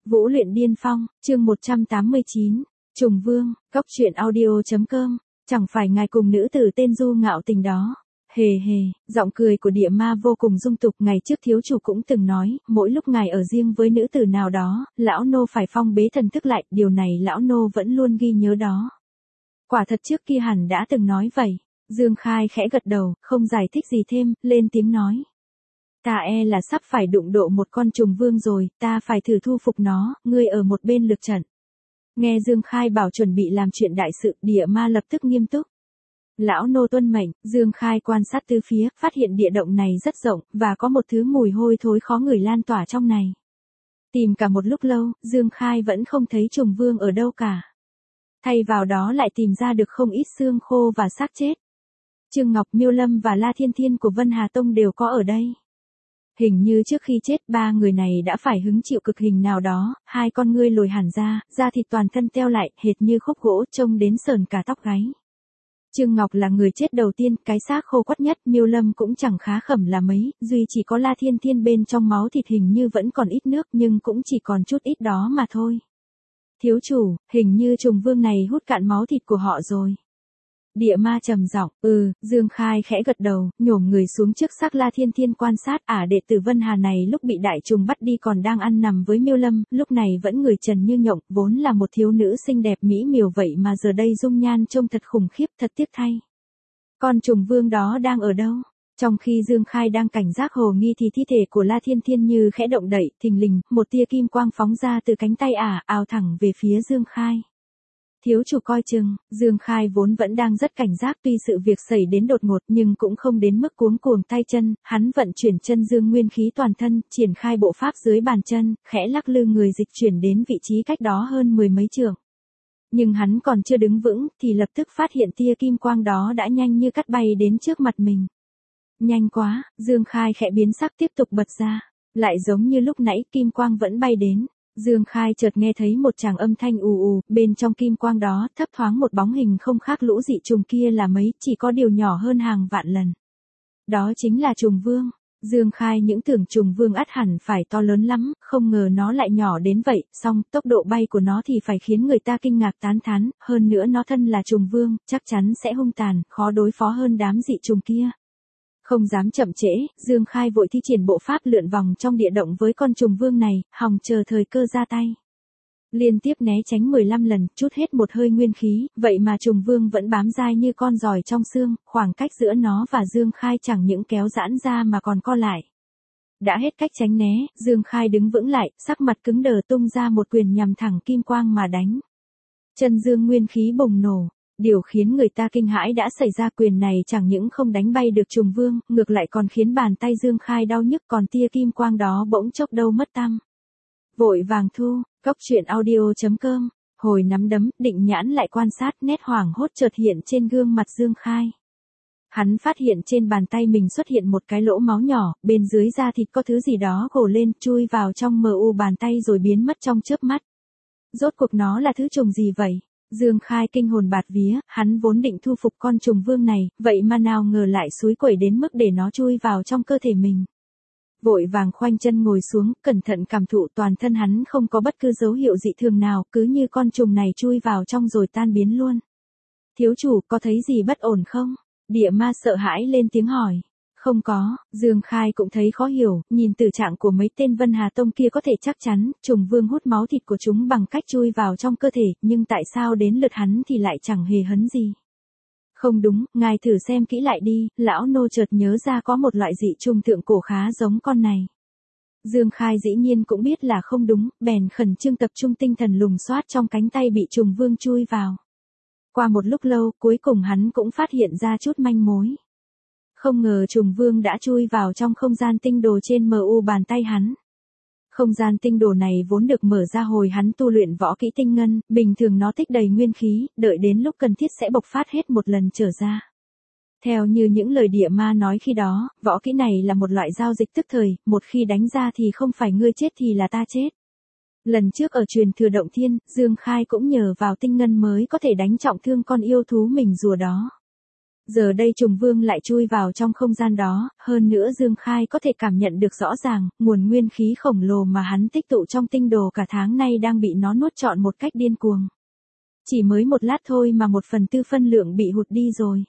Vũ luyện điên phong, chương 189, Trùng Vương, Cốc truyện audio.com, chẳng phải ngài cùng nữ tử tên Du ngạo tình đó. Hề hề, giọng cười của địa ma vô cùng dung tục. Ngày trước thiếu chủ cũng từng nói, mỗi lúc ngài ở riêng với nữ tử nào đó, lão nô phải phong bế thần thức lại, điều này lão nô vẫn luôn ghi nhớ đó. Quả thật trước kia hẳn đã từng nói vậy. Dương Khai khẽ gật đầu, không giải thích gì thêm, lên tiếng nói. Ta e là sắp phải đụng độ một con trùng vương rồi, ta phải thử thu phục nó, ngươi ở một bên lực trận. Nghe Dương Khai bảo chuẩn bị làm chuyện đại sự, địa ma lập tức nghiêm túc. Lão nô tuân mệnh. Dương Khai quan sát tứ phía, phát hiện địa động này rất rộng, và có một thứ mùi hôi thối khó ngửi lan tỏa trong này. Tìm cả một lúc lâu, Dương Khai vẫn không thấy trùng vương ở đâu cả. Thay vào đó lại tìm ra được không ít xương khô và xác chết. Trương Ngọc, Miêu Lâm và La Thiên Thiên của Vân Hà Tông đều có ở đây. Hình như trước khi chết ba người này đã phải hứng chịu cực hình nào đó, hai con ngươi lồi hẳn ra, da thịt toàn thân teo lại, hệt như khúc gỗ, trông đến sờn cả tóc gáy. Trương Ngọc là người chết đầu tiên, cái xác khô quắt nhất, Miêu Lâm cũng chẳng khá khẩm là mấy, duy chỉ có La Thiên Thiên bên trong máu thịt hình như vẫn còn ít nước nhưng cũng chỉ còn chút ít đó mà thôi. Thiếu chủ, hình như trùng vương này hút cạn máu thịt của họ rồi. Địa ma trầm giọng, Dương Khai khẽ gật đầu, nhổm người xuống trước xác La Thiên Thiên quan sát, đệ tử Vân Hà này lúc bị đại trùng bắt đi còn đang ăn nằm với Miêu Lâm, lúc này vẫn người trần như nhộng, vốn là một thiếu nữ xinh đẹp mỹ miều vậy mà giờ đây dung nhan trông thật khủng khiếp, thật tiếc thay. Con trùng vương đó đang ở đâu? Trong khi Dương Khai đang cảnh giác hồ nghi thì thi thể của La Thiên Thiên như khẽ động đậy, thình lình, một tia kim quang phóng ra từ cánh tay ào thẳng về phía Dương Khai. Thiếu chủ coi chừng. Dương Khai vốn vẫn đang rất cảnh giác, tuy sự việc xảy đến đột ngột nhưng cũng không đến mức cuống cuồng tay chân, hắn vận chuyển chân dương nguyên khí toàn thân, triển khai bộ pháp dưới bàn chân, khẽ lắc lư người dịch chuyển đến vị trí cách đó hơn 10 mấy trượng. Nhưng hắn còn chưa đứng vững thì lập tức phát hiện tia kim quang đó đã nhanh như cắt bay đến trước mặt mình. Nhanh quá, Dương Khai khẽ biến sắc tiếp tục bật ra, lại giống như lúc nãy kim quang vẫn bay đến. Dương Khai chợt nghe thấy một tràng âm thanh ù, bên trong kim quang đó thấp thoáng một bóng hình không khác lũ dị trùng kia là mấy, chỉ có điều nhỏ hơn hàng vạn lần. Đó chính là trùng vương. Dương Khai những tưởng trùng vương ắt hẳn phải to lớn lắm, không ngờ nó lại nhỏ đến vậy, song tốc độ bay của nó thì phải khiến người ta kinh ngạc tán thán, hơn nữa nó thân là trùng vương, chắc chắn sẽ hung tàn, khó đối phó hơn đám dị trùng kia. Không dám chậm trễ, Dương Khai vội thi triển bộ pháp lượn vòng trong địa động với con trùng vương này, hòng chờ thời cơ ra tay. Liên tiếp né tránh 15 lần, trút hết một hơi nguyên khí, vậy mà trùng vương vẫn bám dai như con giòi trong xương, khoảng cách giữa nó và Dương Khai chẳng những kéo giãn ra mà còn co lại. Đã hết cách tránh né, Dương Khai đứng vững lại, sắc mặt cứng đờ tung ra một quyền nhằm thẳng kim quang mà đánh. Chân dương nguyên khí bùng nổ. Điều khiến người ta kinh hãi đã xảy ra, quyền này chẳng những không đánh bay được trùng vương, ngược lại còn khiến bàn tay Dương Khai đau nhức, còn tia kim quang đó bỗng chốc đâu mất tăm. Vội vàng thu, Cốc truyện audio.com, hồi nắm đấm, định nhãn lại quan sát, nét hoảng hốt chợt hiện trên gương mặt Dương Khai. Hắn phát hiện trên bàn tay mình xuất hiện một cái lỗ máu nhỏ, bên dưới da thịt có thứ gì đó gồ lên, chui vào trong mu bàn tay rồi biến mất trong chớp mắt. Rốt cuộc nó là thứ trùng gì vậy? Dương Khai kinh hồn bạt vía, hắn vốn định thu phục con trùng vương này, vậy mà nào ngờ lại xúi quẩy đến mức để nó chui vào trong cơ thể mình. Vội vàng khoanh chân ngồi xuống, cẩn thận cảm thụ, toàn thân hắn không có bất cứ dấu hiệu dị thường nào, cứ như con trùng này chui vào trong rồi tan biến luôn. Thiếu chủ, có thấy gì bất ổn không? Địa ma sợ hãi lên tiếng hỏi. Không có. Dương Khai cũng thấy khó hiểu, nhìn tử trạng của mấy tên Vân Hà Tông kia có thể chắc chắn, trùng vương hút máu thịt của chúng bằng cách chui vào trong cơ thể, nhưng tại sao đến lượt hắn thì lại chẳng hề hấn gì. Không đúng, ngài thử xem kỹ lại đi, lão nô chợt nhớ ra có một loại dị trùng thượng cổ khá giống con này. Dương Khai dĩ nhiên cũng biết là không đúng, bèn khẩn trương tập trung tinh thần lùng soát trong cánh tay bị trùng vương chui vào. Qua một lúc lâu, cuối cùng hắn cũng phát hiện ra chút manh mối. Không ngờ trùng vương đã chui vào trong không gian tinh đồ trên mu bàn tay hắn. Không gian tinh đồ này vốn được mở ra hồi hắn tu luyện võ kỹ tinh ngân, bình thường nó tích đầy nguyên khí, đợi đến lúc cần thiết sẽ bộc phát hết một lần trở ra. Theo như những lời địa ma nói khi đó, võ kỹ này là một loại giao dịch tức thời, một khi đánh ra thì không phải ngươi chết thì là ta chết. Lần trước ở truyền thừa động thiên, Dương Khai cũng nhờ vào tinh ngân mới có thể đánh trọng thương con yêu thú mình rùa đó. Giờ đây trùng vương lại chui vào trong không gian đó, hơn nữa Dương Khai có thể cảm nhận được rõ ràng, nguồn nguyên khí khổng lồ mà hắn tích tụ trong tinh đồ cả tháng nay đang bị nó nuốt trọn một cách điên cuồng. Chỉ mới một lát thôi mà 1/4 phân lượng bị hụt đi rồi.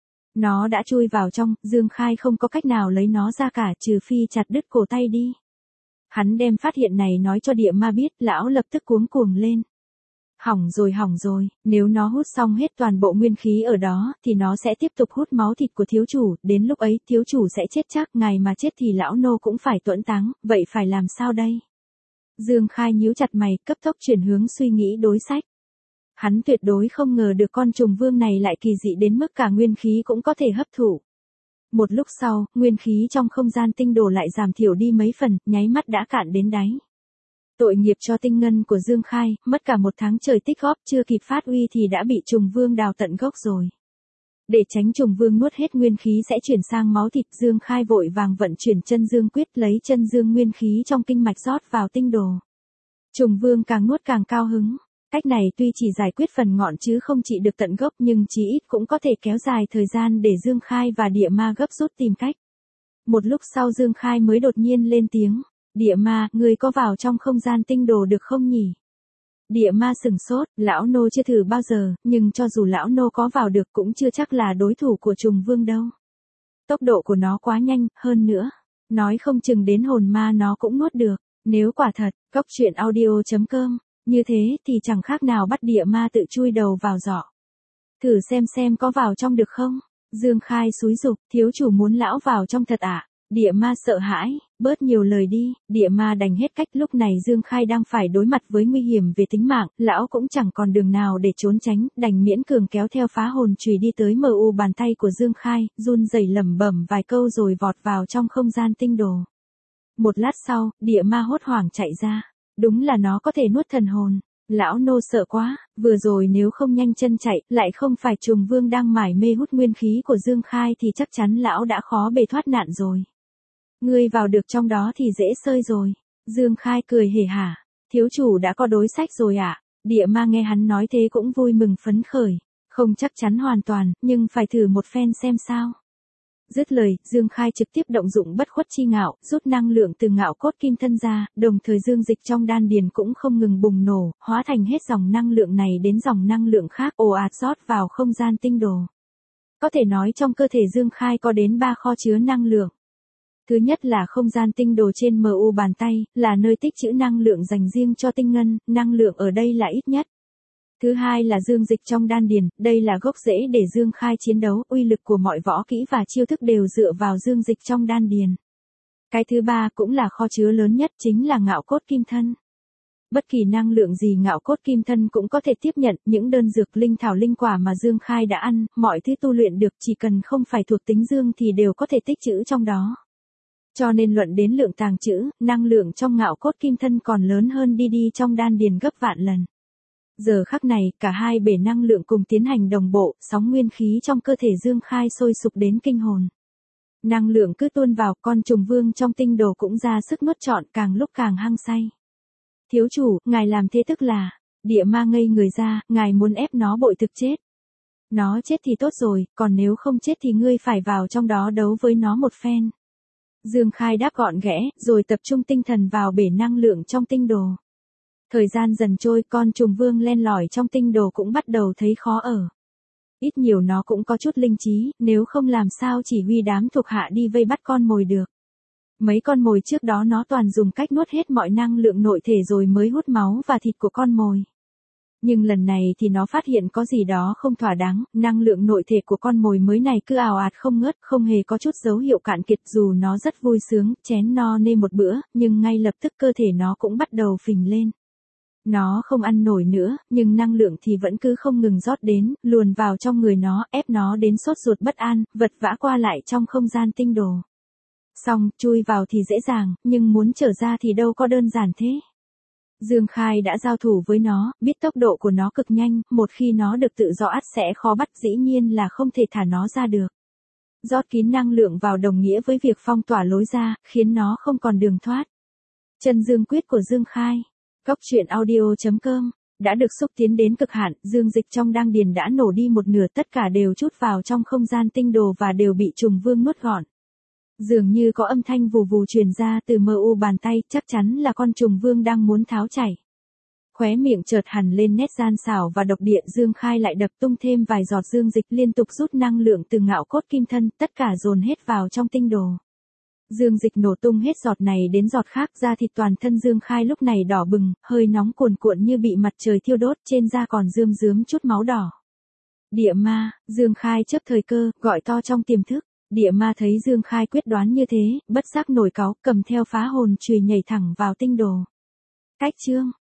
Nó đã chui vào trong, Dương Khai không có cách nào lấy nó ra cả trừ phi chặt đứt cổ tay đi. Hắn đem phát hiện này nói cho địa ma biết, lão lập tức cuống cuồng lên. Hỏng rồi, nếu nó hút xong hết toàn bộ nguyên khí ở đó, thì nó sẽ tiếp tục hút máu thịt của thiếu chủ, đến lúc ấy thiếu chủ sẽ chết chắc, ngài mà chết thì lão nô cũng phải tuẫn táng, vậy phải làm sao đây? Dương Khai nhíu chặt mày, cấp tốc chuyển hướng suy nghĩ đối sách. Hắn tuyệt đối không ngờ được con trùng vương này lại kỳ dị đến mức cả nguyên khí cũng có thể hấp thụ. Một lúc sau, nguyên khí trong không gian tinh đồ lại giảm thiểu đi mấy phần, nháy mắt đã cạn đến đáy. Tội nghiệp cho tinh ngân của Dương Khai, mất cả một tháng trời tích góp chưa kịp phát uy thì đã bị trùng vương đào tận gốc rồi. Để tránh trùng vương nuốt hết nguyên khí sẽ chuyển sang máu thịt, Dương Khai vội vàng vận chuyển chân dương quyết lấy chân dương nguyên khí trong kinh mạch rót vào tinh đồ. Trùng vương càng nuốt càng cao hứng. Cách này tuy chỉ giải quyết phần ngọn chứ không trị được tận gốc nhưng chí ít cũng có thể kéo dài thời gian để Dương Khai và địa ma gấp rút tìm cách. Một lúc sau Dương Khai mới đột nhiên lên tiếng. Địa ma, ngươi có vào trong không gian tinh đồ được không nhỉ? Địa ma sửng sốt, lão nô chưa thử bao giờ, nhưng cho dù lão nô có vào được cũng chưa chắc là đối thủ của trùng vương đâu. Tốc độ của nó quá nhanh, hơn nữa. Nói không chừng đến hồn ma nó cũng nuốt được. Nếu quả thật, coctruyện.audio.com, như thế thì chẳng khác nào bắt địa ma tự chui đầu vào giỏ. Thử xem có vào trong được không? Dương Khai xúi giục, thiếu chủ muốn lão vào trong thật ạ? Địa ma sợ hãi, bớt nhiều lời đi, địa ma đành hết cách. Lúc này Dương Khai đang phải đối mặt với nguy hiểm về tính mạng, lão cũng chẳng còn đường nào để trốn tránh, đành miễn cường kéo theo phá hồn chùy đi tới mu bàn tay của Dương Khai, run rẩy lẩm bẩm vài câu rồi vọt vào trong không gian tinh đồ. Một lát sau, địa ma hốt hoảng chạy ra, đúng là nó có thể nuốt thần hồn. Lão nô sợ quá, vừa rồi nếu không nhanh chân chạy, lại không phải trùng vương đang mải mê hút nguyên khí của Dương Khai thì chắc chắn lão đã khó bề thoát nạn rồi. Ngươi vào được trong đó thì dễ sơi rồi. Dương Khai cười hề hả. Thiếu chủ đã có đối sách rồi ạ. Địa ma nghe hắn nói thế cũng vui mừng phấn khởi. Không chắc chắn hoàn toàn, nhưng phải thử một phen xem sao. Dứt lời, Dương Khai trực tiếp động dụng bất khuất chi ngạo, rút năng lượng từ ngạo cốt kim thân ra, đồng thời dương dịch trong đan điền cũng không ngừng bùng nổ, hóa thành hết dòng năng lượng này đến dòng năng lượng khác ồ ạt rót vào không gian tinh đồ. Có thể nói trong cơ thể Dương Khai có đến 3 kho chứa năng lượng. Thứ nhất là không gian tinh đồ trên mu bàn tay, là nơi tích trữ năng lượng dành riêng cho tinh ngân, năng lượng ở đây là ít nhất. Thứ hai là dương dịch trong đan điền, đây là gốc rễ để Dương Khai chiến đấu, uy lực của mọi võ kỹ và chiêu thức đều dựa vào dương dịch trong đan điền. Cái thứ ba cũng là kho chứa lớn nhất chính là ngạo cốt kim thân. Bất kỳ năng lượng gì ngạo cốt kim thân cũng có thể tiếp nhận, những đơn dược linh thảo linh quả mà Dương Khai đã ăn, mọi thứ tu luyện được chỉ cần không phải thuộc tính dương thì đều có thể tích trữ trong đó. Cho nên luận đến lượng tàng trữ, năng lượng trong ngạo cốt kim thân còn lớn hơn đi trong đan điền gấp vạn lần. Giờ khắc này, cả hai bể năng lượng cùng tiến hành đồng bộ, sóng nguyên khí trong cơ thể Dương Khai sôi sục đến kinh hồn. Năng lượng cứ tuôn vào, con trùng vương trong tinh đồ cũng ra sức nuốt trọn, càng lúc càng hăng say. Thiếu chủ, ngài làm thế tức là, địa ma ngây người ra, ngài muốn ép nó bội thực chết. Nó chết thì tốt rồi, còn nếu không chết thì ngươi phải vào trong đó đấu với nó một phen. Dương Khai đáp gọn ghẽ, rồi tập trung tinh thần vào bể năng lượng trong tinh đồ. Thời gian dần trôi, con trùng vương len lỏi trong tinh đồ cũng bắt đầu thấy khó ở. Ít nhiều nó cũng có chút linh trí, nếu không làm sao chỉ huy đám thuộc hạ đi vây bắt con mồi được. Mấy con mồi trước đó nó toàn dùng cách nuốt hết mọi năng lượng nội thể rồi mới hút máu và thịt của con mồi. Nhưng lần này thì nó phát hiện có gì đó không thỏa đáng, năng lượng nội thể của con mồi mới này cứ ào ạt không ngớt, không hề có chút dấu hiệu cạn kiệt, dù nó rất vui sướng, chén no nê một bữa, nhưng ngay lập tức cơ thể nó cũng bắt đầu phình lên. Nó không ăn nổi nữa, nhưng năng lượng thì vẫn cứ không ngừng rót đến, luồn vào trong người nó, ép nó đến sốt ruột bất an, vật vã qua lại trong không gian tinh đồ. Xong, chui vào thì dễ dàng, nhưng muốn trở ra thì đâu có đơn giản thế. Dương Khai đã giao thủ với nó, biết tốc độ của nó cực nhanh, một khi nó được tự do ắt sẽ khó bắt, dĩ nhiên là không thể thả nó ra được. Rót kín năng lượng vào đồng nghĩa với việc phong tỏa lối ra, khiến nó không còn đường thoát. Chân dương quyết của Dương Khai. Coctruyện.audio.com đã được xúc tiến đến cực hạn, dương dịch trong đan điền đã nổ đi một nửa, tất cả đều trút vào trong không gian tinh đồ và đều bị trùng vương nuốt gọn. Dường như có âm thanh vù vù truyền ra từ mờ u bàn tay, chắc chắn là con trùng vương đang muốn tháo chảy. Khóe miệng chợt hằn lên nét gian xảo và độc địa, Dương Khai lại đập tung thêm vài giọt dương dịch, liên tục rút năng lượng từ ngạo cốt kim thân, tất cả dồn hết vào trong tinh đồ. Dương dịch nổ tung hết giọt này đến giọt khác, da thịt toàn thân Dương Khai lúc này đỏ bừng, hơi nóng cuồn cuộn như bị mặt trời thiêu đốt, trên da còn rơm rớm chút máu đỏ. Địa ma, Dương Khai chớp thời cơ, gọi to trong tiềm thức. Địa ma thấy Dương Khai quyết đoán như thế, bất giác nổi cáu, cầm theo phá hồn chùy nhảy thẳng vào tinh đồ. Cách chương